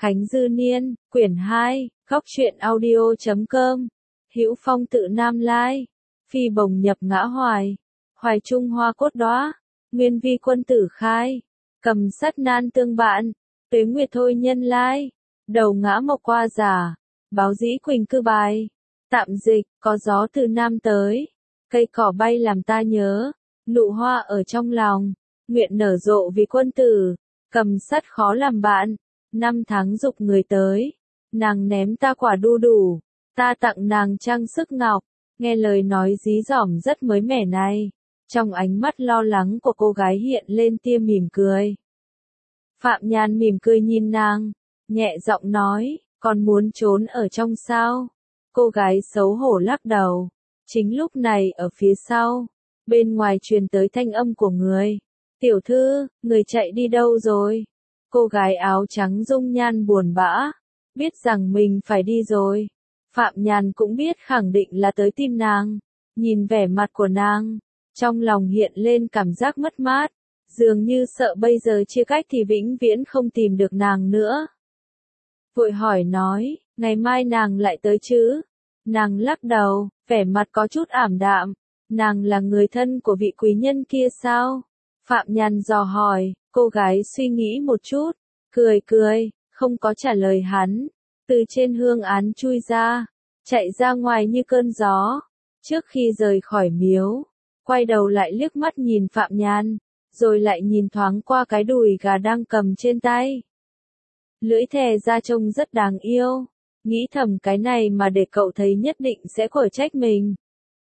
Khánh Dư Niên, quyển 2, góc truyện audio.com, Hữu Phong tự Nam Lai, Phi Bồng nhập ngã hoài, Hoài Trung hoa cốt đóa, Nguyên Vi quân tử khai, Cầm sắt nan tương bạn, Tuế Nguyệt thôi nhân lai, Đầu ngã mộc qua giả, Báo dĩ quỳnh cư bài, Tạm dịch, có gió từ Nam tới, cây cỏ bay làm ta nhớ, nụ hoa ở trong lòng, nguyện nở rộ vì quân tử, cầm sắt khó làm bạn, 5 tháng dục người tới, nàng ném ta quả đu đủ, ta tặng nàng trang sức ngọc, nghe lời nói dí dỏm rất mới mẻ này, trong ánh mắt lo lắng của cô gái hiện lên tia mỉm cười. Phạm Nhan mỉm cười nhìn nàng, nhẹ giọng nói, còn muốn trốn ở trong sao? Cô gái xấu hổ lắc đầu. Chính lúc này ở phía sau, bên ngoài truyền tới thanh âm của người. Tiểu thư, người chạy đi đâu rồi? Cô gái áo trắng dung nhan buồn bã, biết rằng mình phải đi rồi. Phạm Nhan cũng biết khẳng định là tới tìm nàng. Nhìn vẻ mặt của nàng, trong lòng hiện lên cảm giác mất mát, dường như sợ bây giờ chia cách thì vĩnh viễn không tìm được nàng nữa. Vội hỏi nói, ngày mai nàng lại tới chứ? Nàng lắc đầu, vẻ mặt có chút ảm đạm. Nàng là người thân của vị quý nhân kia sao? Phạm Nhan dò hỏi, cô gái suy nghĩ một chút, cười, không có trả lời hắn. Từ trên hương án chui ra, chạy ra ngoài như cơn gió. Trước khi rời khỏi miếu, quay đầu lại liếc mắt nhìn Phạm Nhan, rồi lại nhìn thoáng qua cái đùi gà đang cầm trên tay. Lưỡi thè ra trông rất đáng yêu. Nghĩ thầm cái này mà để cậu thấy nhất định sẽ quở trách mình.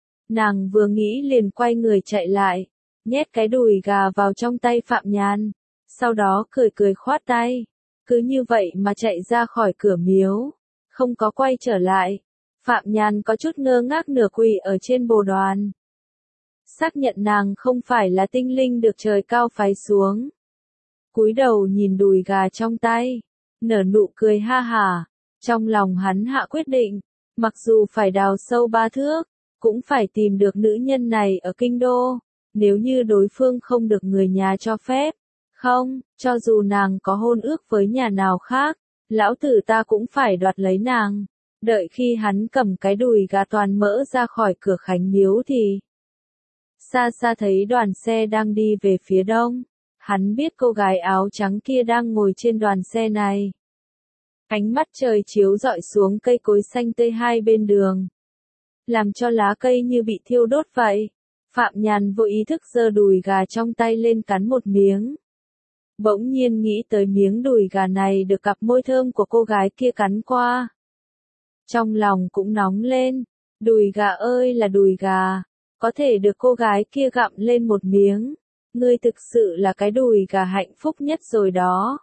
Nàng vừa nghĩ liền quay người chạy lại, nhét cái đùi gà vào trong tay Phạm Nhan, sau đó cười khoát tay. Cứ như vậy mà chạy ra khỏi cửa miếu, không có quay trở lại. Phạm Nhan có chút ngơ ngác nửa quỳ ở trên bồ đoàn. Xác nhận nàng không phải là tinh linh được trời cao phái xuống. Cúi đầu nhìn đùi gà trong tay, nở nụ cười ha hả. Trong lòng hắn hạ quyết định, mặc dù phải đào sâu 3 thước, cũng phải tìm được nữ nhân này ở kinh đô, nếu như đối phương không được người nhà cho phép. Không, cho dù nàng có hôn ước với nhà nào khác, lão tử ta cũng phải đoạt lấy nàng. Đợi khi hắn cầm cái đùi gà toàn mỡ ra khỏi cửa Khánh Miếu thì xa xa thấy đoàn xe đang đi về phía đông. Hắn biết cô gái áo trắng kia đang ngồi trên đoàn xe này. Ánh mắt trời chiếu rọi xuống cây cối xanh tươi hai bên đường, làm cho lá cây như bị thiêu đốt vậy. Phạm Nhan vô ý thức giơ đùi gà trong tay lên cắn một miếng. Bỗng nhiên nghĩ tới miếng đùi gà này được cặp môi thơm của cô gái kia cắn qua. Trong lòng cũng nóng lên, đùi gà ơi là đùi gà, có thể được cô gái kia gặm lên một miếng. Ngươi thực sự là cái đùi gà hạnh phúc nhất rồi đó.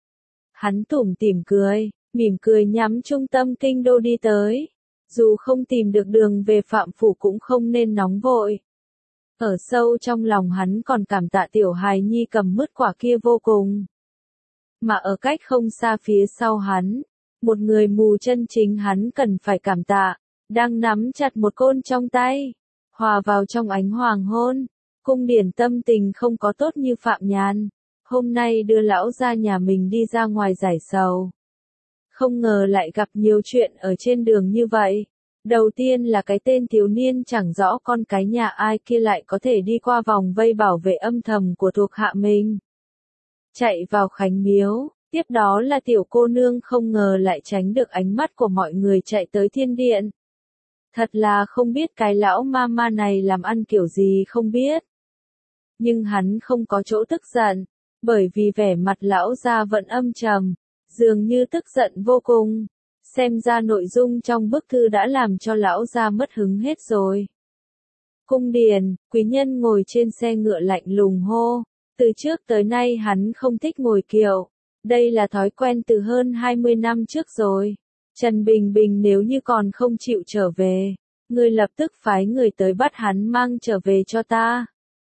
Hắn tủm tỉm cười, mỉm cười nhắm trung tâm kinh đô đi tới. Dù không tìm được đường về Phạm Phủ cũng không nên nóng vội. Ở sâu trong lòng hắn còn cảm tạ tiểu hài nhi cầm mứt quả kia vô cùng. Mà ở cách không xa phía sau hắn, một người mù chân chính hắn cần phải cảm tạ, đang nắm chặt một côn trong tay, hòa vào trong ánh hoàng hôn. Cung Điển tâm tình không có tốt như Phạm Nhan. Hôm nay đưa lão gia nhà mình đi ra ngoài giải sầu. Không ngờ lại gặp nhiều chuyện ở trên đường như vậy. Đầu tiên là cái tên thiếu niên chẳng rõ con cái nhà ai kia lại có thể đi qua vòng vây bảo vệ âm thầm của thuộc hạ mình. Chạy vào Khánh Miếu, tiếp đó là tiểu cô nương không ngờ lại tránh được ánh mắt của mọi người chạy tới thiên điện. Thật là không biết cái lão ma này làm ăn kiểu gì không biết. Nhưng hắn không có chỗ tức giận. Bởi vì vẻ mặt lão gia vẫn âm trầm, dường như tức giận vô cùng. Xem ra nội dung trong bức thư đã làm cho lão gia mất hứng hết rồi. Cung Điền, quý nhân ngồi trên xe ngựa lạnh lùng hô. Từ trước tới nay hắn không thích ngồi kiệu. Đây là thói quen từ hơn 20 năm trước rồi. Trần Bình Bình nếu như còn không chịu trở về, ngươi lập tức phái người tới bắt hắn mang trở về cho ta.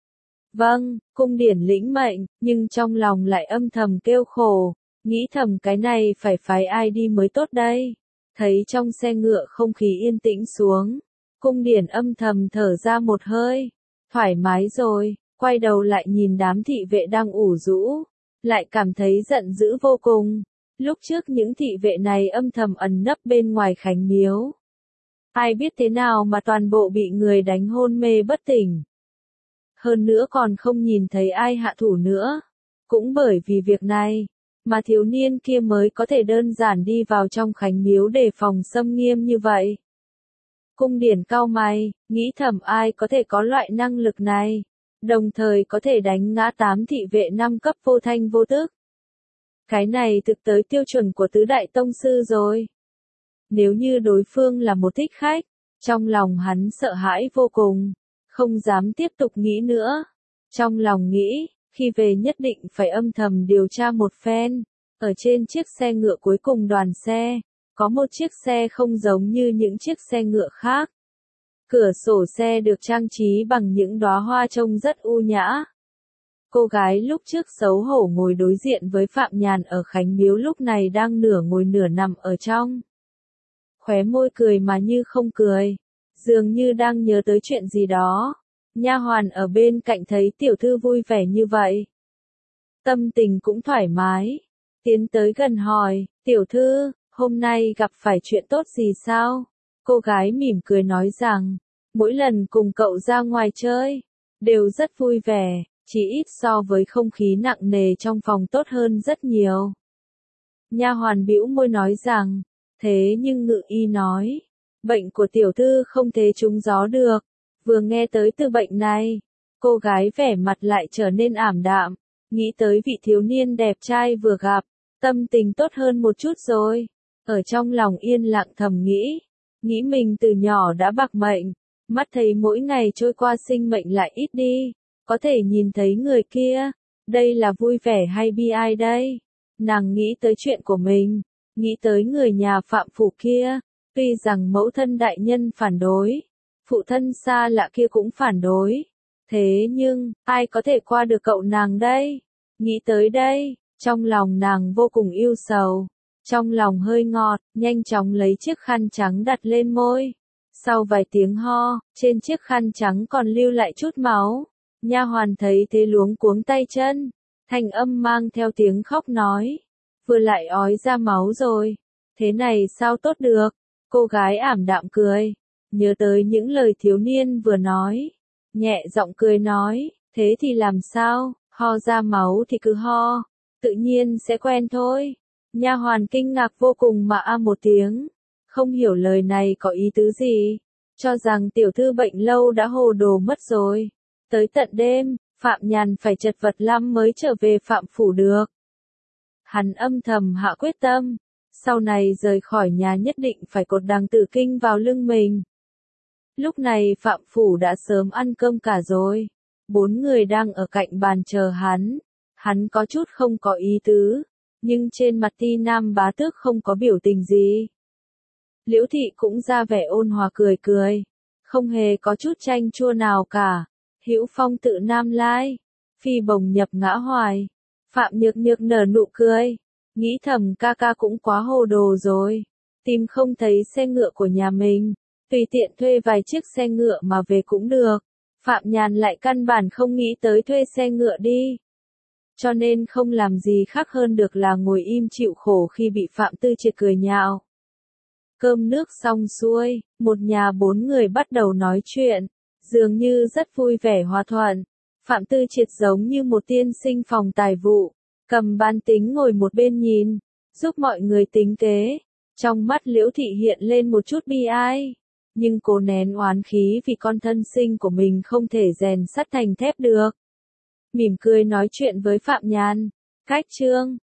Vâng, Cung Điển lĩnh mệnh, nhưng trong lòng lại âm thầm kêu khổ, nghĩ thầm cái này phải phái ai đi mới tốt đây. Thấy trong xe ngựa không khí yên tĩnh xuống, Cung Điển âm thầm thở ra một hơi, thoải mái rồi, quay đầu lại nhìn đám thị vệ đang ủ rũ, lại cảm thấy giận dữ vô cùng. Lúc trước những thị vệ này âm thầm ẩn nấp bên ngoài Khánh Miếu. Ai biết thế nào mà toàn bộ bị người đánh hôn mê bất tỉnh. Hơn nữa còn không nhìn thấy ai hạ thủ nữa. Cũng bởi vì việc này, mà thiếu niên kia mới có thể đơn giản đi vào trong Khánh Miếu để phòng xâm nghiêm như vậy. Cung Điển cau mày, nghĩ thầm ai có thể có loại năng lực này, đồng thời có thể đánh ngã 8 thị vệ 5 cấp vô thanh vô tức. Cái này thực tới tiêu chuẩn của tứ đại tông sư rồi. Nếu như đối phương là một thích khách, trong lòng hắn sợ hãi vô cùng, không dám tiếp tục nghĩ nữa. Trong lòng nghĩ, khi về nhất định phải âm thầm điều tra một phen. Ở trên chiếc xe ngựa cuối cùng đoàn xe, có một chiếc xe không giống như những chiếc xe ngựa khác. Cửa sổ xe được trang trí bằng những đóa hoa trông rất u nhã. Cô gái lúc trước xấu hổ ngồi đối diện với Phạm Nhàn ở Khánh Miếu lúc này đang nửa ngồi nửa nằm ở trong. Khóe môi cười mà như không cười, dường như đang nhớ tới chuyện gì đó. Nha hoàn ở bên cạnh thấy tiểu thư vui vẻ như vậy, tâm tình cũng thoải mái, tiến tới gần hỏi, tiểu thư, hôm nay gặp phải chuyện tốt gì sao? Cô gái mỉm cười nói rằng, mỗi lần cùng cậu ra ngoài chơi, đều rất vui vẻ, chỉ ít so với không khí nặng nề trong phòng tốt hơn rất nhiều. Nha hoàn bĩu môi nói rằng, thế nhưng Ngự y nói, bệnh của tiểu thư không thể trúng gió được. Vừa nghe tới từ bệnh này, cô gái vẻ mặt lại trở nên ảm đạm, nghĩ tới vị thiếu niên đẹp trai vừa gặp, tâm tình tốt hơn một chút rồi. Ở trong lòng yên lặng thầm nghĩ mình từ nhỏ đã bạc mệnh, mắt thấy mỗi ngày trôi qua sinh mệnh lại ít đi, có thể nhìn thấy người kia, đây là vui vẻ hay bi ai đây? Nàng nghĩ tới chuyện của mình, nghĩ tới người nhà Phạm Phủ kia, tuy rằng mẫu thân đại nhân phản đối, phụ thân xa lạ kia cũng phản đối. Thế nhưng, ai có thể qua được cậu nàng đây? Nghĩ tới đây, trong lòng nàng vô cùng yêu sầu. Trong lòng hơi ngọt, nhanh chóng lấy chiếc khăn trắng đặt lên môi. Sau vài tiếng ho, trên chiếc khăn trắng còn lưu lại chút máu. Nha hoàn thấy thế luống cuống tay chân. Thanh âm mang theo tiếng khóc nói. Vừa lại ói ra máu rồi. Thế này sao tốt được? Cô gái ảm đạm cười. Nhớ tới những lời thiếu niên vừa nói. Nhẹ giọng cười nói, thế thì làm sao, ho ra máu thì cứ ho, tự nhiên sẽ quen thôi. Nha hoàn kinh ngạc vô cùng mà một tiếng, không hiểu lời này có ý tứ gì, cho rằng tiểu thư bệnh lâu đã hồ đồ mất rồi. Tới tận đêm, Phạm Nhàn phải chật vật lắm mới trở về Phạm Phủ được. Hắn âm thầm hạ quyết tâm, sau này rời khỏi nhà nhất định phải cột đằng Tử Kinh vào lưng mình. Lúc này Phạm Phủ đã sớm ăn cơm cả rồi. 4 người đang ở cạnh bàn chờ hắn. Hắn có chút không có ý tứ, nhưng trên mặt Ti Nam bá tước không có biểu tình gì. Liễu Thị cũng ra vẻ ôn hòa cười cười, không hề có chút chanh chua nào cả. Hữu Phong tự Nam Lai, Phi Bồng nhập ngã hoài. Phạm Nhược Nhược nở nụ cười, nghĩ thầm ca ca cũng quá hồ đồ rồi, tìm không thấy xe ngựa của nhà mình. Tùy tiện thuê vài chiếc xe ngựa mà về cũng được. Phạm Nhàn lại căn bản không nghĩ tới thuê xe ngựa đi. Cho nên không làm gì khác hơn được là ngồi im chịu khổ khi bị Phạm Tư Triệt cười nhạo. Cơm nước xong xuôi, một nhà 4 người bắt đầu nói chuyện, dường như rất vui vẻ hòa thuận. Phạm Tư Triệt giống như một tiên sinh phòng tài vụ, cầm bàn tính ngồi một bên nhìn, giúp mọi người tính kế. Trong mắt Liễu Thị hiện lên một chút bi ai. Nhưng cô nén oán khí vì con thân sinh của mình không thể rèn sắt thành thép được. Mỉm cười nói chuyện với Phạm Nhàn. Cách chương